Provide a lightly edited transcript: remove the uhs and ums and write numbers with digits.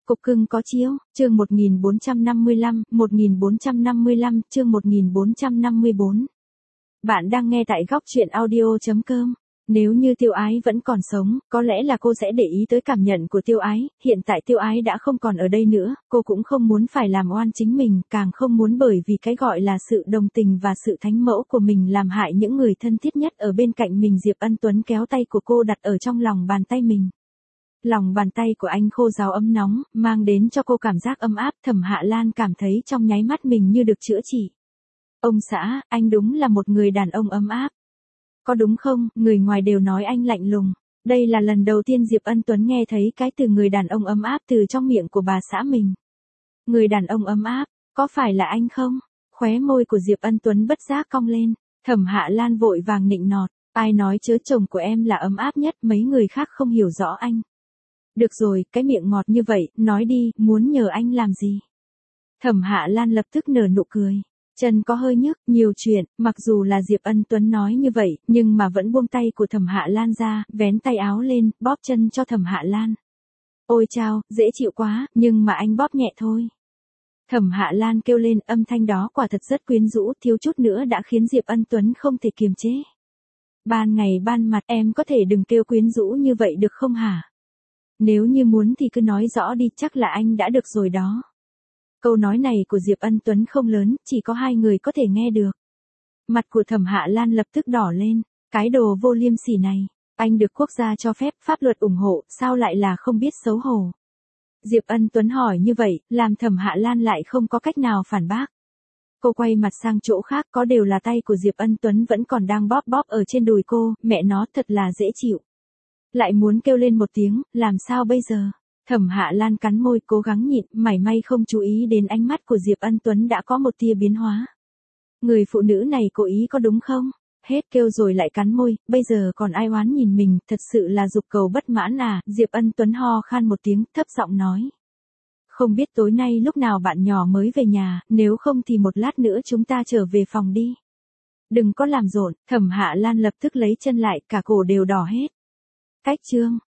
Cục cưng có chiếu, chương 1455, chương 1454. Bạn đang nghe tại góc truyện audio.com. Nếu như Tiêu Ái vẫn còn sống, có lẽ là cô sẽ để ý tới cảm nhận của Tiêu Ái, hiện tại Tiêu Ái đã không còn ở đây nữa, cô cũng không muốn phải làm oan chính mình, càng không muốn bởi vì cái gọi là sự đồng tình và sự thánh mẫu của mình làm hại những người thân thiết nhất ở bên cạnh mình. Diệp Ân Tuấn kéo tay của cô đặt ở trong lòng bàn tay mình. Lòng bàn tay của anh khô ráo ấm nóng, mang đến cho cô cảm giác ấm áp. Thẩm Hạ Lan cảm thấy trong nháy mắt mình như được chữa trị. Ông xã, anh đúng là một người đàn ông ấm áp. Có đúng không, người ngoài đều nói anh lạnh lùng. Đây là lần đầu tiên Diệp Ân Tuấn nghe thấy cái từ người đàn ông ấm áp từ trong miệng của bà xã mình. Người đàn ông ấm áp, có phải là anh không? Khóe môi của Diệp Ân Tuấn bất giác cong lên. Thẩm Hạ Lan vội vàng nịnh nọt. Ai nói chớ chồng của em là ấm áp nhất, mấy người khác không hiểu rõ anh. Được rồi, cái miệng ngọt như vậy, nói đi, muốn nhờ anh làm gì? Thẩm Hạ Lan lập tức nở nụ cười. Chân có hơi nhức, nhiều chuyện, mặc dù là Diệp Ân Tuấn nói như vậy, nhưng mà vẫn buông tay của Thẩm Hạ Lan ra, vén tay áo lên, bóp chân cho Thẩm Hạ Lan. Ôi chao, dễ chịu quá, nhưng mà anh bóp nhẹ thôi. Thẩm Hạ Lan kêu lên, âm thanh đó quả thật rất quyến rũ, thiếu chút nữa đã khiến Diệp Ân Tuấn không thể kiềm chế. Ban ngày ban mặt em có thể đừng kêu quyến rũ như vậy được không hả? Nếu như muốn thì cứ nói rõ đi, chắc là anh đã được rồi đó. Câu nói này của Diệp Ân Tuấn không lớn, chỉ có hai người có thể nghe được. Mặt của Thẩm Hạ Lan lập tức đỏ lên, cái đồ vô liêm sỉ này, anh được quốc gia cho phép, pháp luật ủng hộ, sao lại là không biết xấu hổ? Diệp Ân Tuấn hỏi như vậy, làm Thẩm Hạ Lan lại không có cách nào phản bác. Cô quay mặt sang chỗ khác, có đều là tay của Diệp Ân Tuấn vẫn còn đang bóp bóp ở trên đùi cô, mẹ nó thật là dễ chịu. Lại muốn kêu lên một tiếng, làm sao bây giờ? Thẩm Hạ Lan cắn môi cố gắng nhịn, mảy may không chú ý đến ánh mắt của Diệp Ân Tuấn đã có một tia biến hóa. Người phụ nữ này cố ý có đúng không? Hết kêu rồi lại cắn môi, bây giờ còn ai oán nhìn mình, thật sự là dục cầu bất mãn à? Diệp Ân Tuấn ho khan một tiếng, thấp giọng nói. Không biết tối nay lúc nào bạn nhỏ mới về nhà, nếu không thì một lát nữa chúng ta trở về phòng đi. Đừng có làm rộn, Thẩm Hạ Lan lập tức lấy chân lại, cả cổ đều đỏ hết. Cách chương